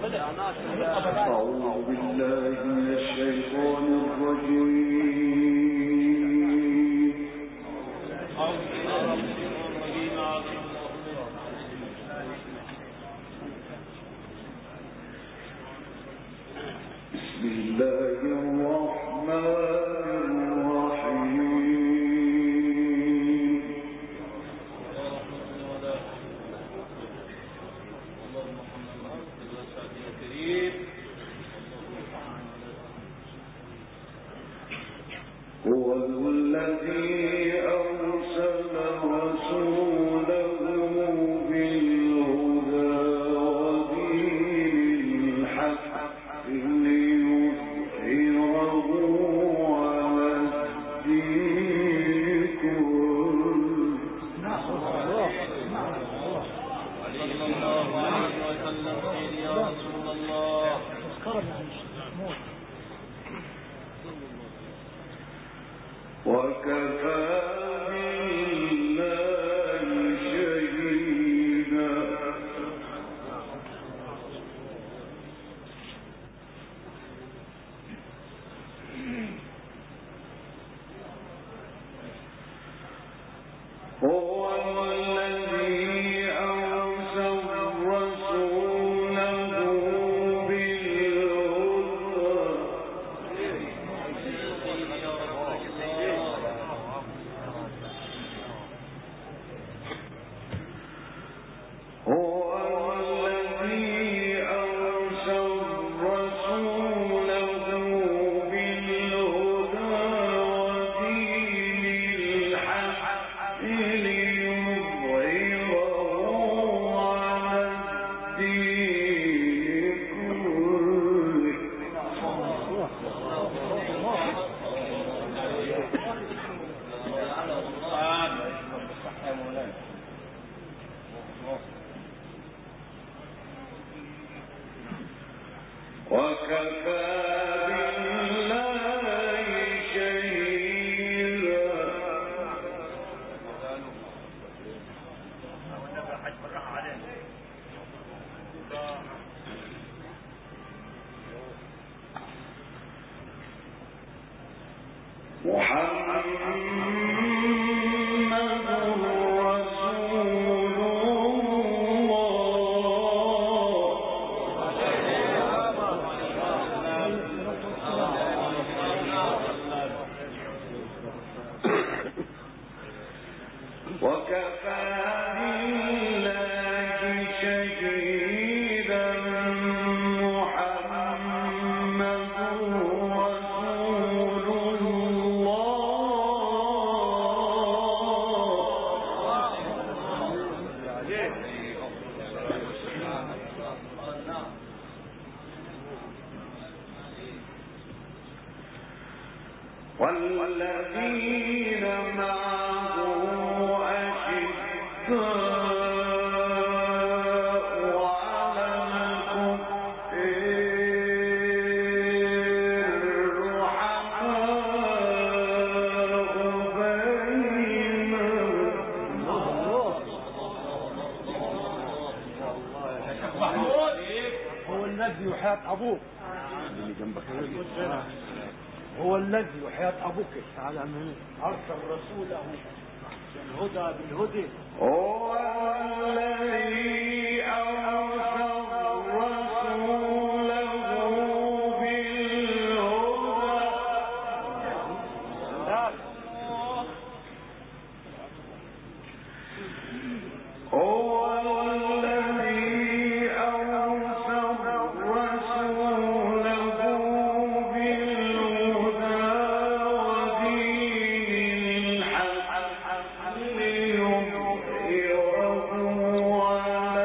أعوذ بالله من الشيطان الرجيم. بسم الله الرحمن الرحيم. هو الذي أرسل رسوله بالهدى ودين الحق ليظهره على الدين كله. وكفى بالله شهيدا. هو الذي أرسل رسوله وكفى بالله شهيدا. وكفى بالله شهيدا. محمد رسول الله. والذين معه وعلى الكفار رحماء بينهم. هو الذي يحيط أبوك. هو الذي يحيط أبوك. أرسل رسوله الهدى بالهدى. هو الذي أرسل رسوله بالهدى. هو الذي أرسل رسوله بالهدى ودين الحق ليظهره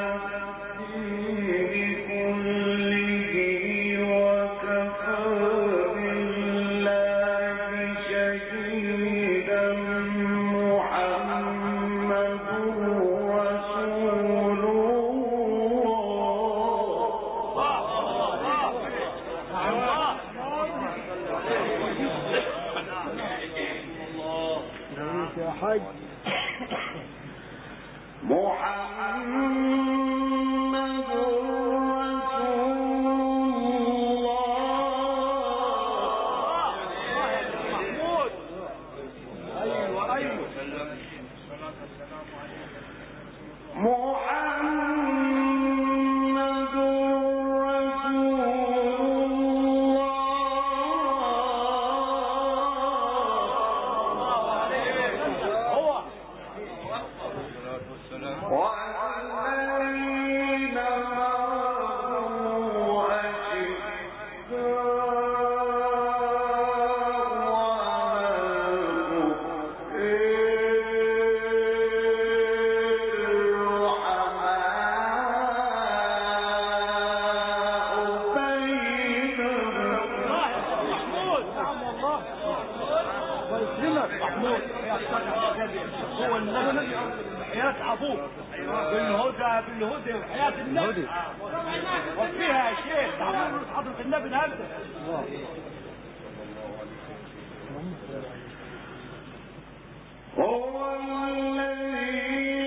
ابوك بالهدى وحياة النبي وفيها يا شيخ تعبير حضرة النبي الهمدة هو الذي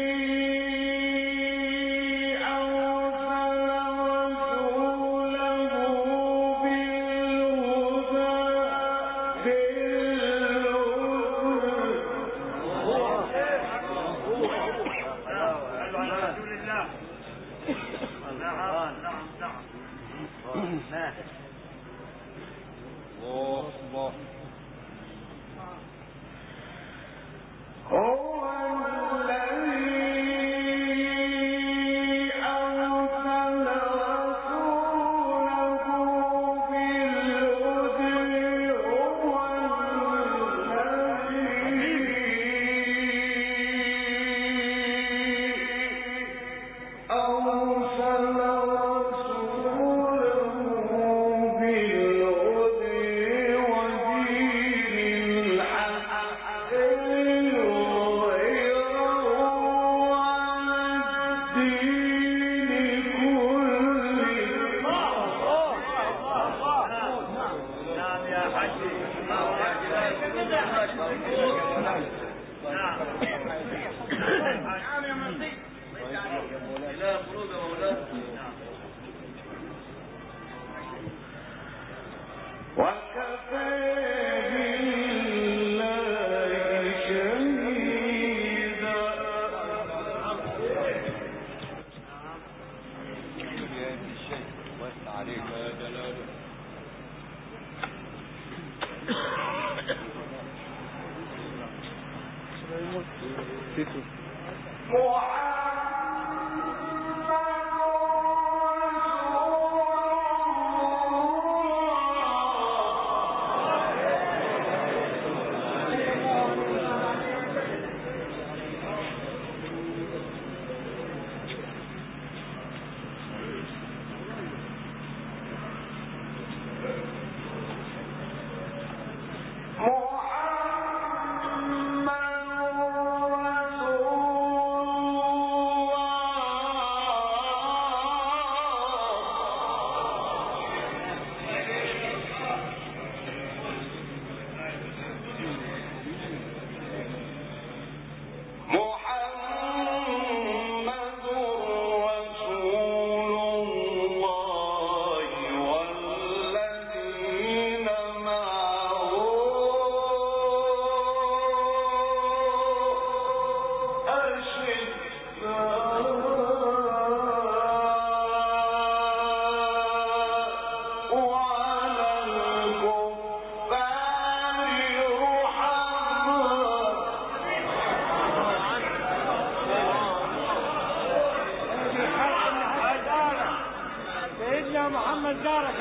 محمد جارك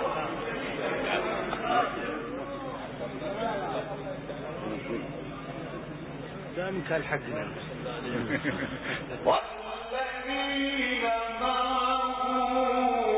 ده من كان حق والذين معه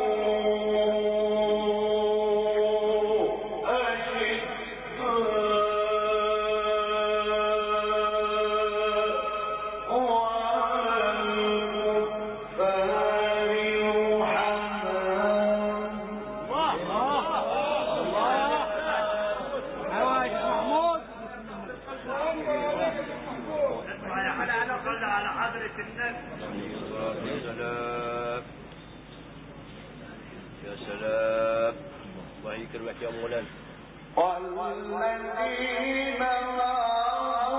يا سلام الله يكرمك يا مولانا. والذين معه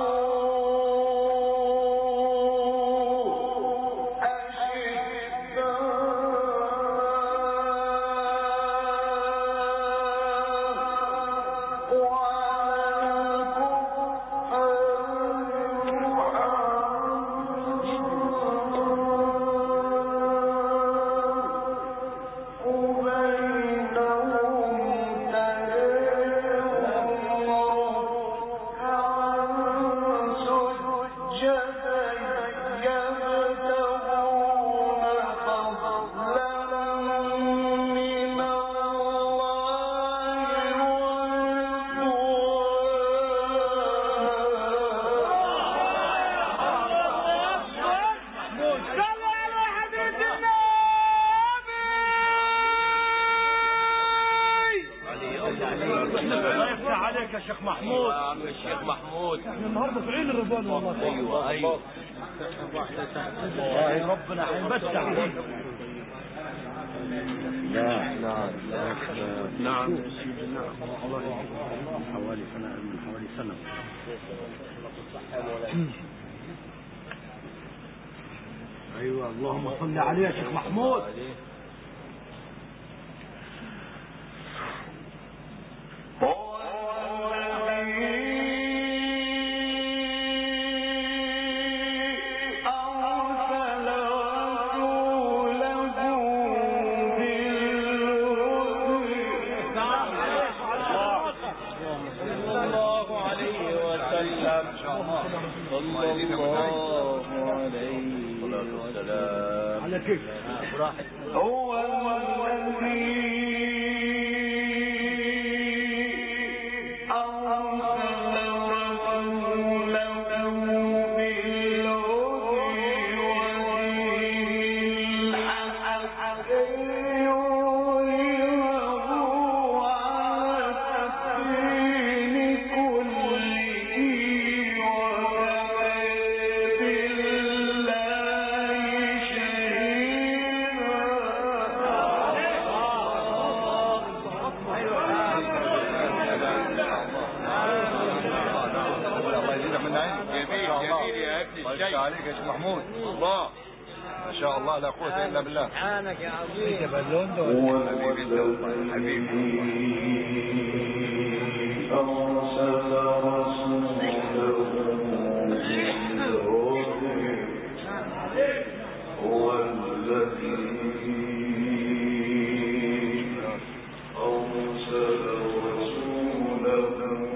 وبينهم تريهم ركعا عليك يا شيخ محمود. يا عم الشيخ محمود، احنا النهارده في عين الرضوان والله. ايوه والله ربنا هيمسح عليك. نعم حوالي سنة ايوه اللهم صل عليه يا شيخ محمود. على كيف هو الذي عليك يا شيخ محمود. الله ما شاء الله لا قوة إلا بالله. سبحانك يا عظيم. حبيبي أرسل رسوله هو الذي أرسل رسوله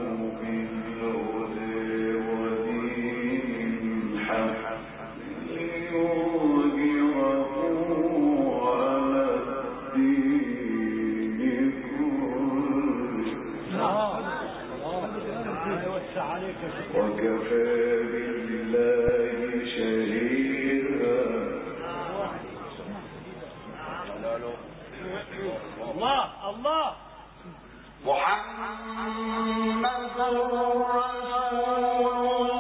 وكفى بالله شهيدا. الله الله محمد رسول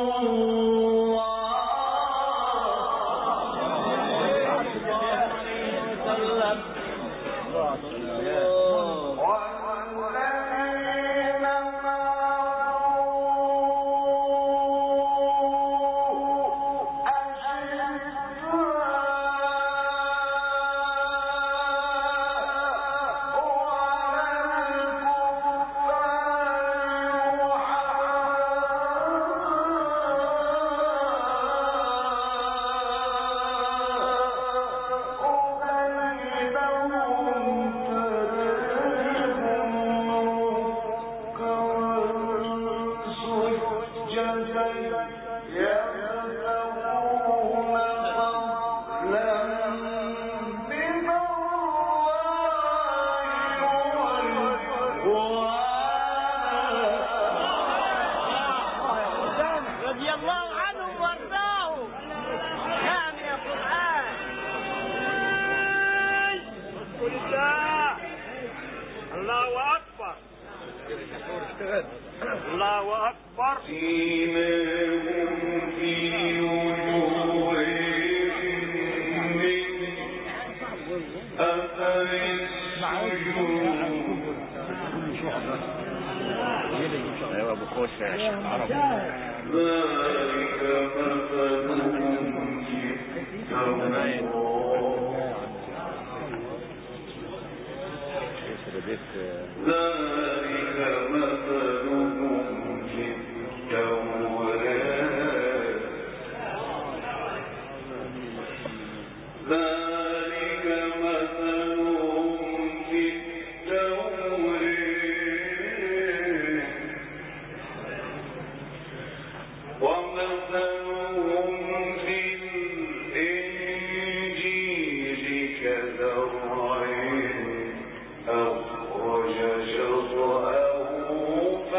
الله أكبر. سيماهم في وجوههم من أثر السجود. ايوه ابو خوشه يا شيخ عرب. ذلك مثلهم في التوراة ذلك مثلهم في التوراة ذلك مثلهم في التوراة ومثلهم في الإنجيل كزرع أخرج شطأه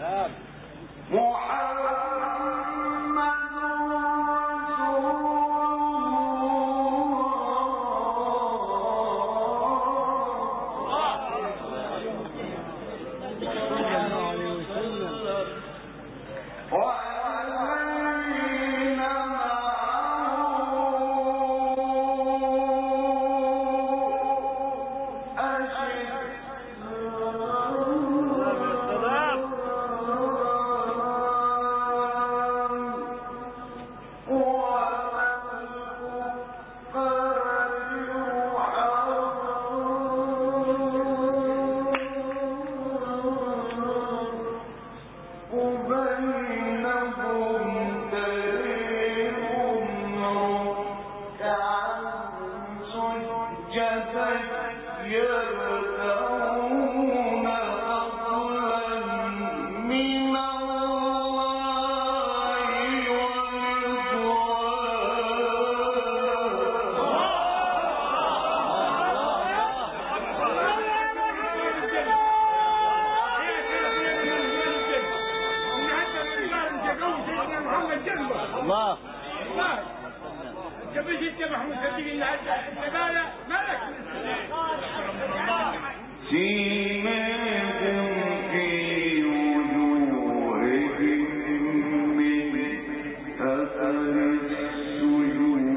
الله قبل جيت محمود صديق ان الزباله مالك سيماهم في وجوههم من أثر السجود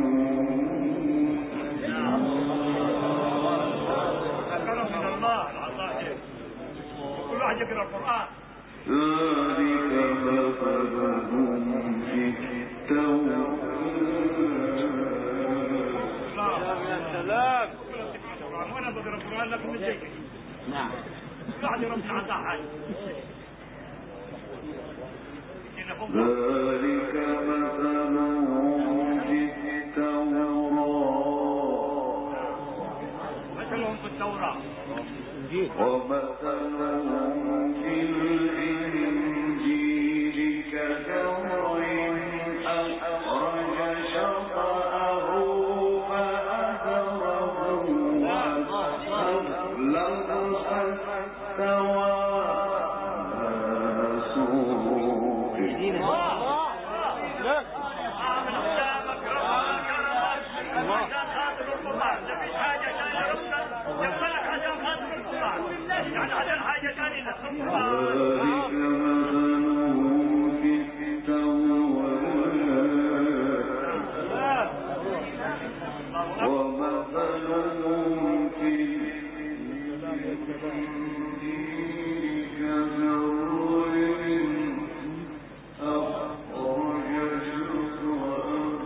كرم من الله العطاء كل واحد يقرا القران ذلك مثلهم في التوراة سلام وانا بقرا القران لكن مش زيك نعم بعد ربنا عطاه حاجه ذلك مثلهم في التوراة مثلهم في التوراه ومثلهم في الإنجيل كزرع أخرج شطأه فأزره واستغلظ فاستوى على سوقه ذلك مثلهم في التوراة ومثلهم في الإنجيل كزرع أخرج شطأه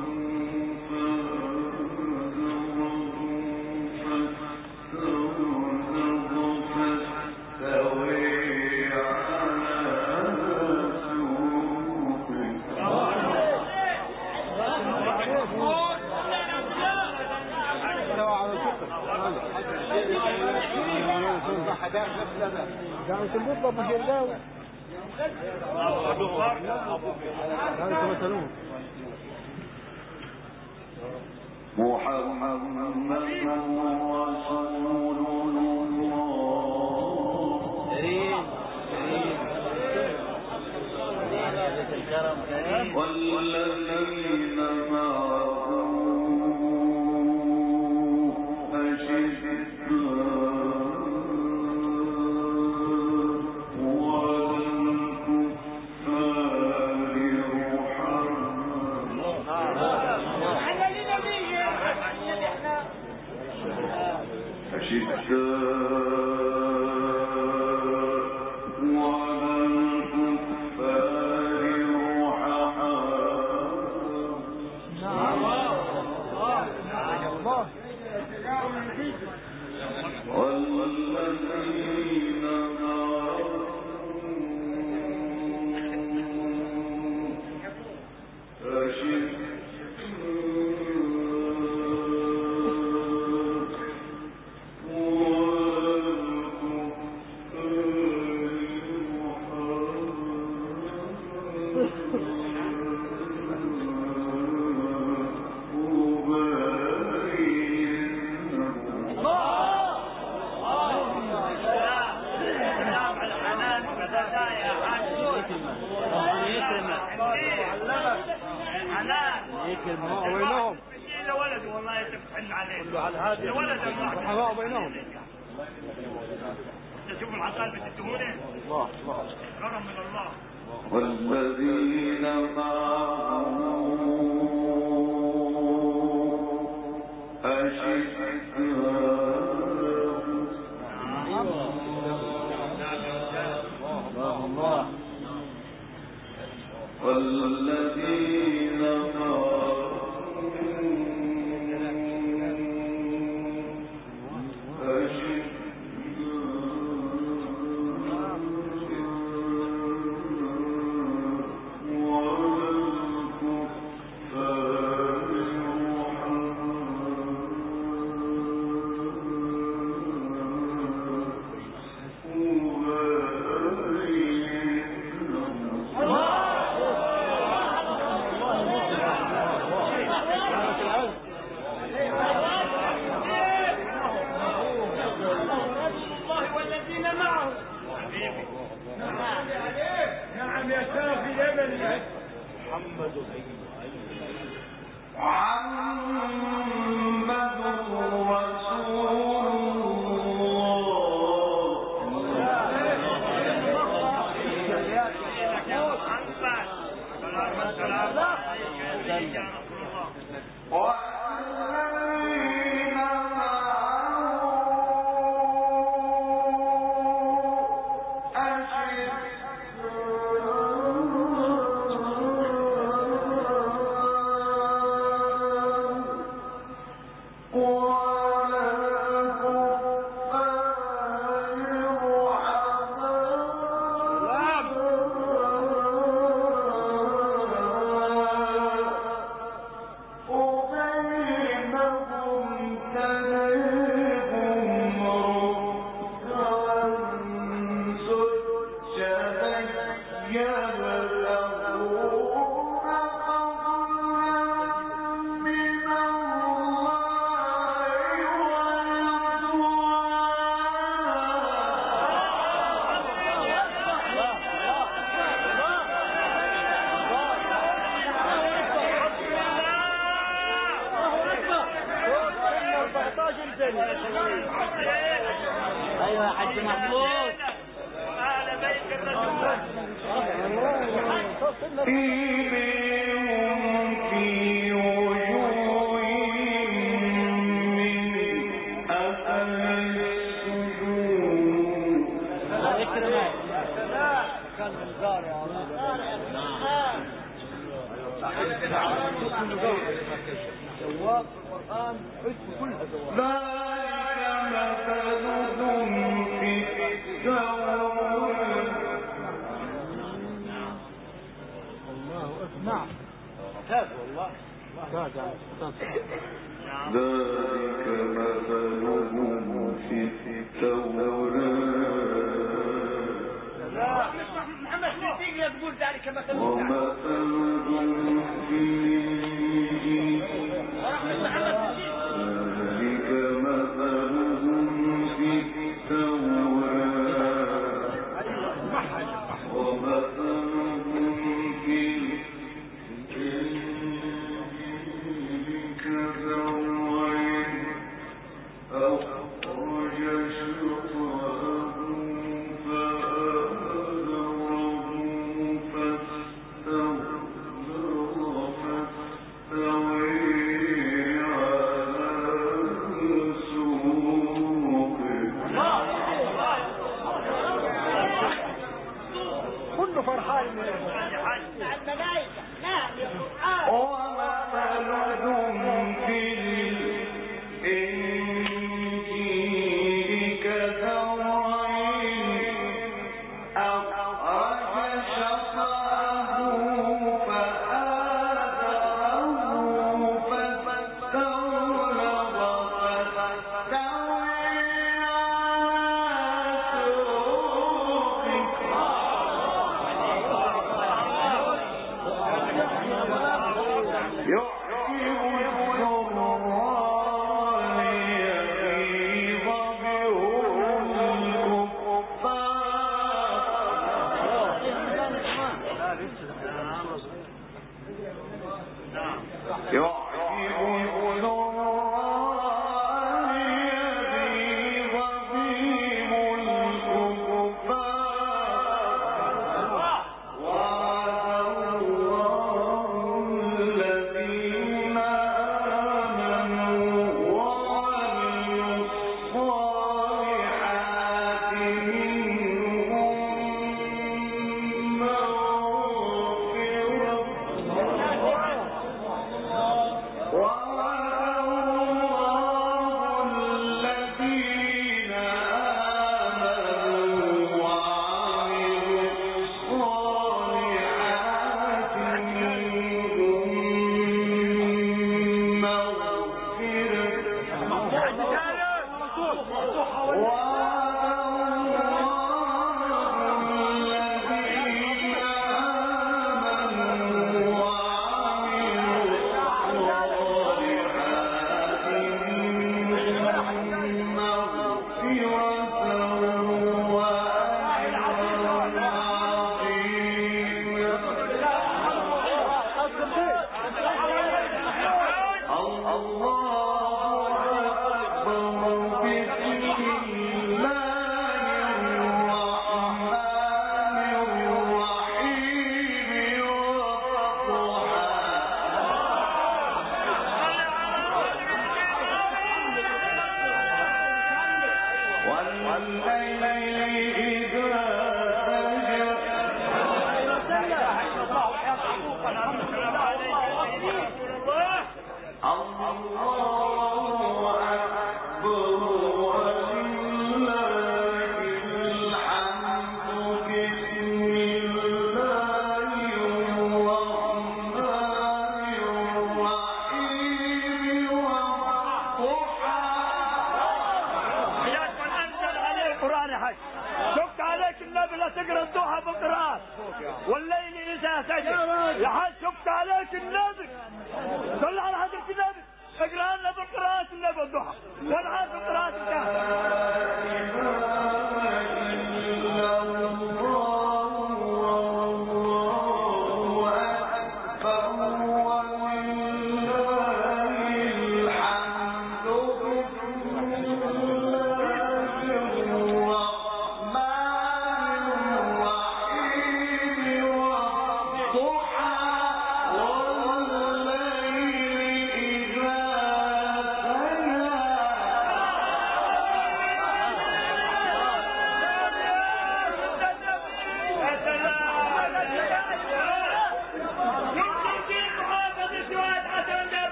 فآزره فاستغلظ فاستوى محمد رسول الله والذين معه وعلى الكفار رحماء كلمة بينهم. إذا ولد والله يتفحن عليه. كله على هذه. ولد رحماء بينهم. تشوف العقال بتدهونه. الله الله. كرم من الله. والذين معه الله. والذين ايوه يا حاج محمود. أهل بيت الرسول. في وجوههم من أثر السجود كان الزار يا جواب القرآن اسم كلها جواب. ذلك مثلهم في التوراة. الله نعم كاد والله كاد ذلك مثلهم في التوراة محمد صديق يقول ذلك مثل ومثلهم في الإنجيل ذلك مثلهم في التوراة ومثلهم في الإنجيل كزرع أخرج شطأه فآزره فاستوي على سوقه كله فرحان من الملائكة. نعم يا قرآن. ومثلهم في الإنجيل كزرع أخرج شطأه فآزره فاستغلظ فاستوى على سوقه يعجب الضراء ليغيظ بهم الكفار.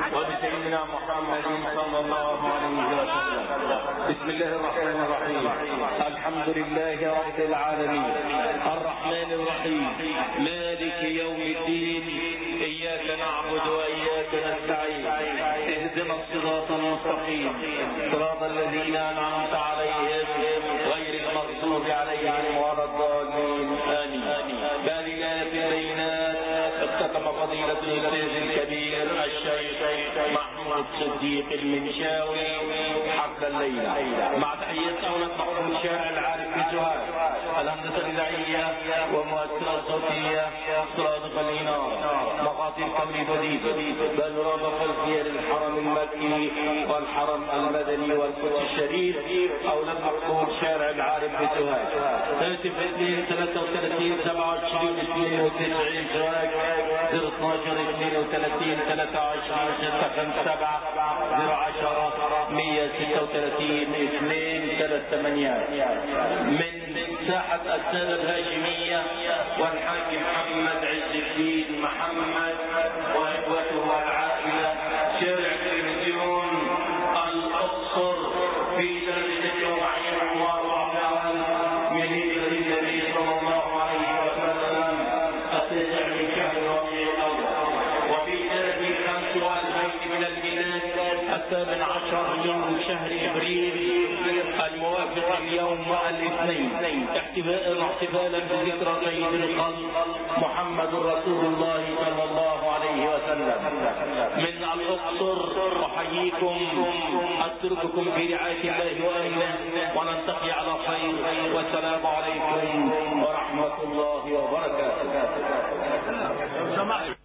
وبسيدنا محمد صلى الله عليه وسلم. بسم الله الرحمن الرحيم. الحمد لله رب العالمين الرحمن الرحيم مالك يوم الدين. إياك نعبد وإياك نستعين. اهدنا الصراط المستقيم صراط الذين أنعمت عليهم غير المغضوب عليهم ولا الضالين آمين. بالآيات البينات اختتم فضيلة الأستاذ الكبير الشيخ محمود صديق المنشاوي حفل الليلة مع تحية ونطلق شارع العارف في سوهاج الهندسة الإذاعية ومؤسسة الصوتية صادق الإنارة مقاطع قمر جديد بانوراما خلفية للحرم المكي والحرم المدني والقدس الشريف أولاد مقصود شارع العارف في سوهاج. ترتيب 33 27 92 سوهاج 012 32 23 657 010 136 238 من ساحة السادة الهاشمية والحاج محمد عز الدين محمد وإخوته والعائلة شارع تلفزيون الأقصر في سنة 46 و4 من هجرة النبي صلى الله عليه وسلم التاسع من شهر ربيع الأول وفي سنة 25 من الميلاد 17 من شهر ابريل الموافق اليوم الاثنين احتفالا بذكرى سيد الخلق محمد رسول الله صلى الله عليه وسلم. من الاقصر احييكم اترككم في رعايه الله وامنه ونلتقي على خير والسلام عليكم ورحمه الله وبركاته.